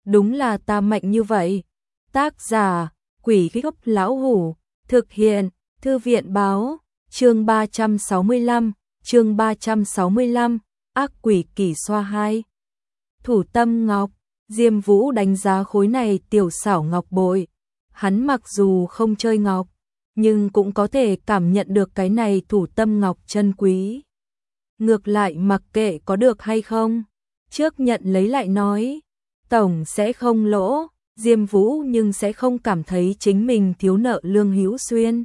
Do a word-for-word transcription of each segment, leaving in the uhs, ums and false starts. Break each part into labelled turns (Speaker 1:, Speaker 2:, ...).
Speaker 1: đúng là ta mạnh như vậy. Tác giả, Quỷ Gốc Lão Hủ, thực hiện, Thư viện báo, chương ba trăm sáu mươi lăm, chương ba trăm sáu mươi lăm, ác quỷ Kỷ Xoa hai. Thủ tâm ngọc, Diêm Vũ đánh giá khối này tiểu xảo ngọc bội. Hắn mặc dù không chơi ngọc, nhưng cũng có thể cảm nhận được cái này thủ tâm ngọc chân quý. Ngược lại mặc kệ có được hay không, trước nhận lấy lại nói, tổng sẽ không lỗ. Diêm Vũ nhưng sẽ không cảm thấy chính mình thiếu nợ Lương Hữu Xuyên.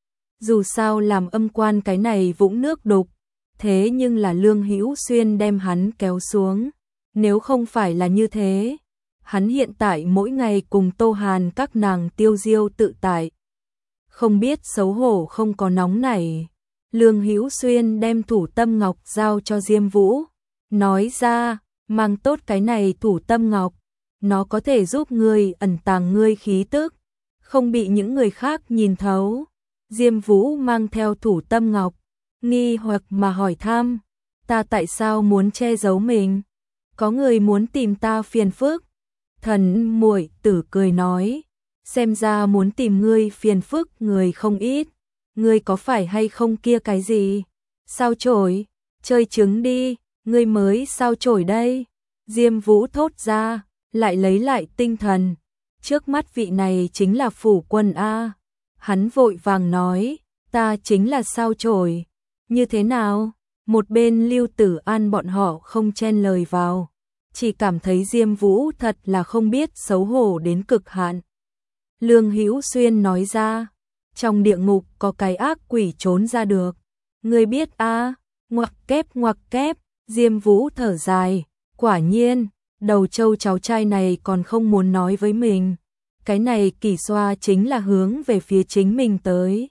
Speaker 1: Dù sao làm âm quan cái này vũng nước đục, thế nhưng là Lương Hữu Xuyên đem hắn kéo xuống. Nếu không phải là như thế, hắn hiện tại mỗi ngày cùng Tô Hàn các nàng tiêu diêu tự tại. Không biết xấu hổ không có nóng này. Lương Hữu Xuyên đem thủ tâm ngọc giao cho Diêm Vũ, nói ra, mang tốt cái này thủ tâm ngọc, nó có thể giúp ngươi ẩn tàng ngươi khí tức, không bị những người khác nhìn thấu. Diêm Vũ mang theo thủ tâm ngọc, nghi hoặc mà hỏi thăm, ta tại sao muốn che giấu mình? Có người muốn tìm ta phiền phức. Thần muội tử cười nói, xem ra muốn tìm ngươi phiền phức người không ít. Ngươi có phải hay không kia cái gì? Sao chổi? Chơi trứng đi, ngươi mới sao chổi đây? Diêm Vũ thốt ra, lại lấy lại tinh thần. Trước mắt vị này chính là phủ quân A. Hắn vội vàng nói, ta chính là sao chổi. Như thế nào? Một bên Lưu Tử An bọn họ không chen lời vào, chỉ cảm thấy Diêm Vũ thật là không biết xấu hổ đến cực hạn. Lương Hữu Xuyên nói ra, trong địa ngục có cái ác quỷ trốn ra được. Ngươi biết a? Ngoặc kép ngoặc kép. Diêm Vũ thở dài, quả nhiên, đầu trâu cháu trai này còn không muốn nói với mình. Cái này Kỷ Xoa chính là hướng về phía chính mình tới.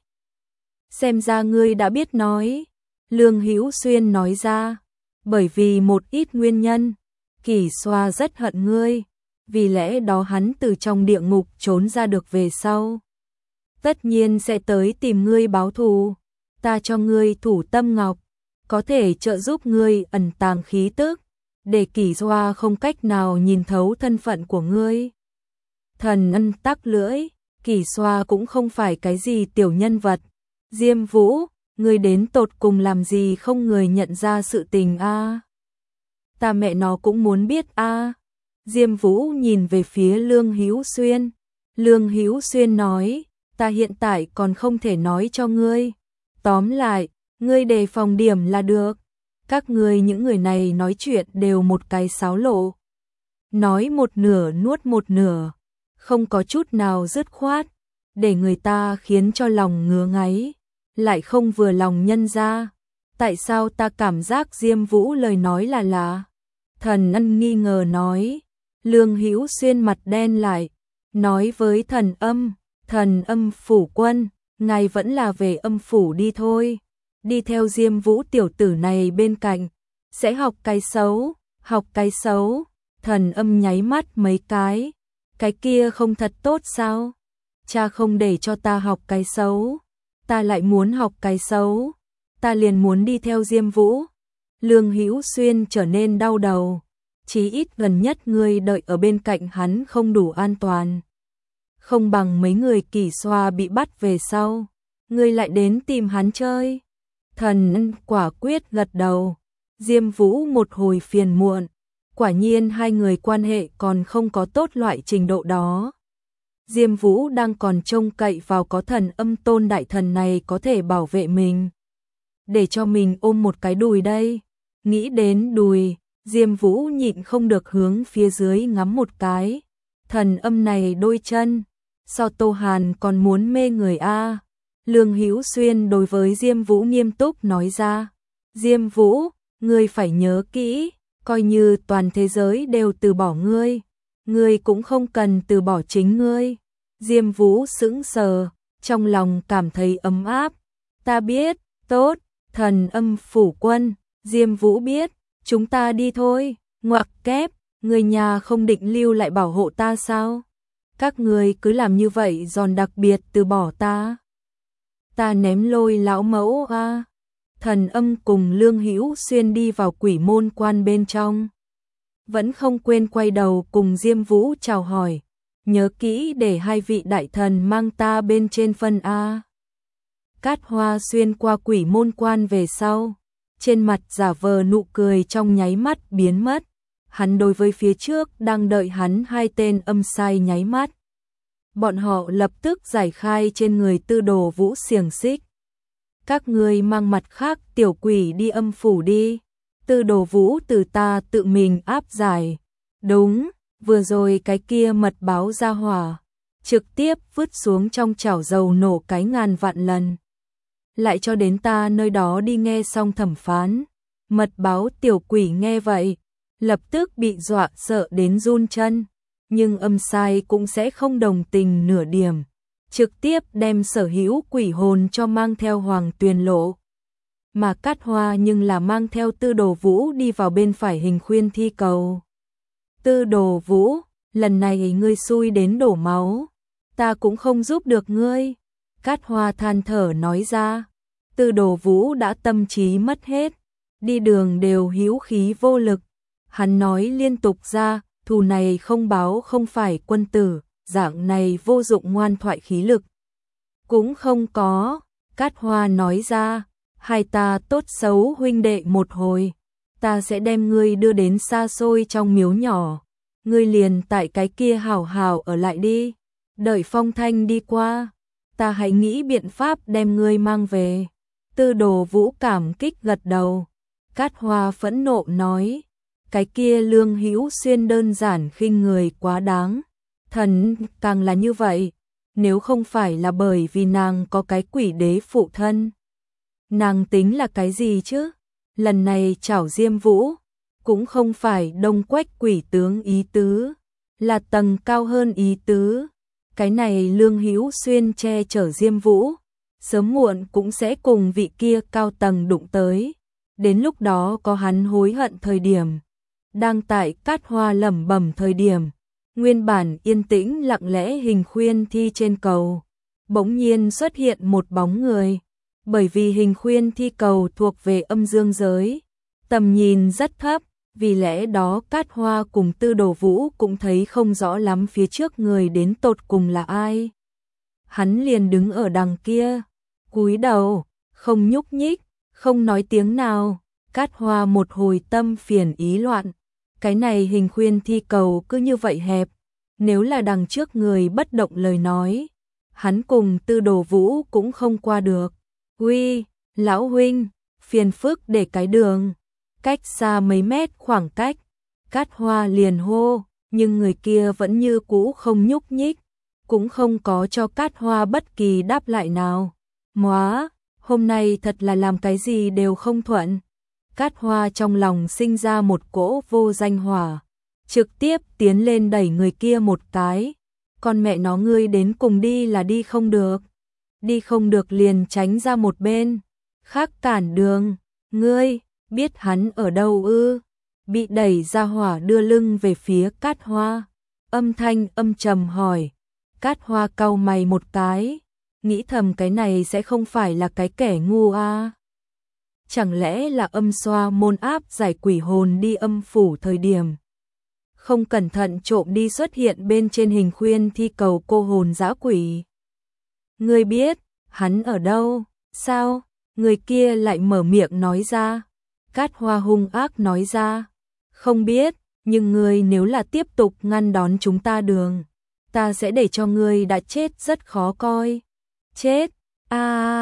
Speaker 1: Xem ra ngươi đã biết nói. Lương Hữu Xuyên nói ra, bởi vì một ít nguyên nhân, Kỷ Xoa rất hận ngươi, vì lẽ đó hắn từ trong địa ngục trốn ra được về sau. Tất nhiên sẽ tới tìm ngươi báo thù. Ta cho ngươi thủ tâm ngọc, có thể trợ giúp ngươi ẩn tàng khí tức, để Kỷ Xoa không cách nào nhìn thấu thân phận của ngươi. Thần ân tắc lưỡi, Kỷ Xoa cũng không phải cái gì tiểu nhân vật. Diêm Vũ, ngươi đến tột cùng làm gì không người nhận ra sự tình a? Ta mẹ nó cũng muốn biết a. Diêm Vũ nhìn về phía Lương Hữu Xuyên. Lương Hữu Xuyên nói, ta hiện tại còn không thể nói cho ngươi. Tóm lại, ngươi đề phòng điểm là được. Các ngươi những người này nói chuyện đều một cái sáo lộ. Nói một nửa nuốt một nửa, không có chút nào dứt khoát, để người ta khiến cho lòng ngứa ngáy, lại không vừa lòng nhân ra. Tại sao ta cảm giác Diêm Vũ lời nói là lạ? Thần ân nghi ngờ nói. Lương Hữu Xuyên mặt đen lại, nói với thần âm, thần âm phủ quân, ngài vẫn là về âm phủ đi thôi. Đi theo Diêm Vũ tiểu tử này bên cạnh, sẽ học cái xấu, học cái xấu. Thần âm nháy mắt mấy cái, cái kia không thật tốt sao? Cha không để cho ta học cái xấu, ta lại muốn học cái xấu, ta liền muốn đi theo Diêm Vũ. Lương Hữu Xuyên trở nên đau đầu, chí ít gần nhất ngươi đợi ở bên cạnh hắn không đủ an toàn. Không bằng mấy người Kỷ Xoa bị bắt về sau, ngươi lại đến tìm hắn chơi. Thần quả quyết gật đầu. Diêm Vũ một hồi phiền muộn, quả nhiên hai người quan hệ còn không có tốt loại trình độ đó. Diêm Vũ đang còn trông cậy vào có thần âm tôn đại thần này có thể bảo vệ mình, để cho mình ôm một cái đùi đây. Nghĩ đến đùi, Diêm Vũ nhịn không được hướng phía dưới ngắm một cái. Thần âm này đôi chân, so Tô Hàn còn muốn mê người a. Lương Hữu Xuyên đối với Diêm Vũ nghiêm túc nói ra, Diêm Vũ, ngươi phải nhớ kỹ, coi như toàn thế giới đều từ bỏ ngươi, ngươi cũng không cần từ bỏ chính ngươi. Diêm Vũ sững sờ, trong lòng cảm thấy ấm áp. Ta biết, tốt, thần âm phủ quân. Diêm Vũ biết, chúng ta đi thôi. Ngoặc kép, người nhà không định lưu lại bảo hộ ta sao? Các người cứ làm như vậy giòn đặc biệt từ bỏ ta. Ta ném lôi lão mẫu a. Thần âm cùng Lương Hữu Xuyên đi vào quỷ môn quan bên trong. vẫn không quên quay đầu cùng Diêm Vũ chào hỏi. Nhớ kỹ để hai vị đại thần mang ta bên trên phân A. Cát Hoa xuyên qua quỷ môn quan về sau, trên mặt giả vờ nụ cười trong nháy mắt biến mất. Hắn đối với phía trước đang đợi hắn hai tên âm sai nháy mắt. Bọn họ lập tức giải khai trên người Tư Đồ Vũ xiềng xích. Các ngươi mang mặt khác tiểu quỷ đi âm phủ đi. Tư Đồ Vũ từ ta tự mình áp giải. Đúng, vừa rồi cái kia mật báo ra hỏa, trực tiếp vứt xuống trong chảo dầu nổ cái ngàn vạn lần. Lại cho đến ta nơi đó đi nghe xong thẩm phán. Mật báo tiểu quỷ nghe vậy, lập tức bị dọa sợ đến run chân. Nhưng âm sai cũng sẽ không đồng tình nửa điểm, trực tiếp đem sở hữu quỷ hồn cho mang theo Hoàng Tuyền Lộ. Mà Cát Hoa nhưng là mang theo Tư Đồ Vũ đi vào bên phải hình khuyên thi cầu. Tư Đồ Vũ, lần này ngươi xui đến đổ máu, ta cũng không giúp được ngươi. Cát Hoa than thở nói ra. Tư Đồ Vũ đã tâm trí mất hết, đi đường đều hữu khí vô lực. Hắn nói liên tục ra, thù này không báo không phải quân tử, dạng này vô dụng ngoan thoại khí lực. Cũng không có, Cát Hoa nói ra, hai ta tốt xấu huynh đệ một hồi, ta sẽ đem ngươi đưa đến xa xôi trong miếu nhỏ, ngươi liền tại cái kia hảo hảo ở lại đi, đợi phong thanh đi qua, ta hãy nghĩ biện pháp đem ngươi mang về. Tư Đồ Vũ cảm kích gật đầu. Cát Hoa phẫn nộ nói, cái kia Lương Hữu Xuyên đơn giản khinh người quá đáng, thần càng là như vậy, nếu không phải là bởi vì nàng có cái quỷ đế phụ thân, nàng tính là cái gì chứ? Lần này chảo Diêm Vũ cũng không phải đông quách quỷ tướng ý tứ, là tầng cao hơn ý tứ. Cái này Lương Hữu Xuyên che chở Diêm Vũ, sớm muộn cũng sẽ cùng vị kia cao tầng đụng tới, đến lúc đó có hắn hối hận thời điểm. Đang tại Cát Hoa lẩm bẩm thời điểm, nguyên bản yên tĩnh lặng lẽ hình khuyên thi trên cầu, bỗng nhiên xuất hiện một bóng người. Bởi vì hình khuyên thi cầu thuộc về âm dương giới, tầm nhìn rất thấp, vì lẽ đó Cát Hoa cùng Tư Đồ Vũ cũng thấy không rõ lắm phía trước người đến tột cùng là ai. Hắn liền đứng ở đằng kia, cúi đầu, không nhúc nhích, không nói tiếng nào. Cát Hoa một hồi tâm phiền ý loạn, cái này hình khuyên thi cầu cứ như vậy hẹp, nếu là đằng trước người bất động lời nói, hắn cùng Tư Đồ Vũ cũng không qua được. Uy, lão huynh, phiền phức để cái đường, cách xa mấy mét khoảng cách. Cát Hoa liền hô, nhưng người kia vẫn như cũ không nhúc nhích, cũng không có cho Cát Hoa bất kỳ đáp lại nào. Móa, hôm nay thật là làm cái gì đều không thuận. Cát Hoa trong lòng sinh ra một cỗ vô danh hỏa, trực tiếp tiến lên đẩy người kia một cái. Con mẹ nó ngươi đến cùng đi là đi không được, đi không được liền tránh ra một bên, khác cản đường. Ngươi biết hắn ở đâu ư? Bị đẩy ra hỏa đưa lưng về phía Cát Hoa, âm thanh âm trầm hỏi. Cát Hoa cau mày một cái, nghĩ thầm cái này sẽ không phải là cái kẻ ngu à? Chẳng lẽ là âm xoa môn áp giải quỷ hồn đi âm phủ thời điểm không cẩn thận trộm đi xuất hiện bên trên hình khuyên thi cầu cô hồn dã quỷ? Ngươi biết hắn ở đâu sao? Người kia lại mở miệng nói ra. Cát Hoa hung ác nói ra, không biết, nhưng ngươi nếu là tiếp tục ngăn đón chúng ta đường, ta sẽ để cho ngươi đã chết rất khó coi. Chết? À,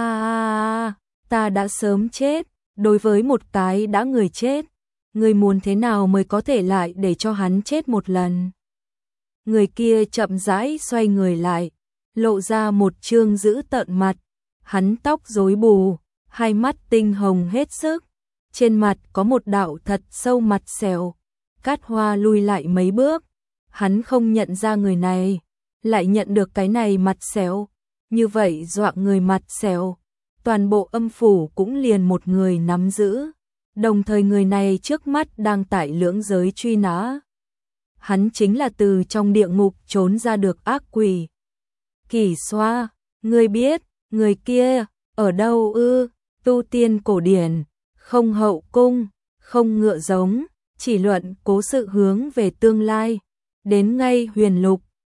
Speaker 1: à, à, ta đã sớm chết. Đối với một cái đã người chết, ngươi muốn thế nào mới có thể lại để cho hắn chết một lần? Người kia chậm rãi xoay người lại, lộ ra một trương dữ tợn mặt, hắn tóc rối bù, hai mắt tinh hồng hết sức, trên mặt có một đạo thật sâu mặt sẹo. Cát Hoa lui lại mấy bước, hắn không nhận ra người này, lại nhận được cái này mặt sẹo, như vậy dọa người mặt sẹo, toàn bộ âm phủ cũng liền một người nắm giữ, đồng thời người này trước mắt đang tại lưỡng giới truy nã. Hắn chính là từ trong địa ngục trốn ra được ác quỷ. Kỷ Xoa, ngươi biết, người kia, ở đâu ư? Tu tiên cổ điển, không hậu cung, không ngựa giống, chỉ luận cố sự hướng về tương lai. Đến ngay huyền lục,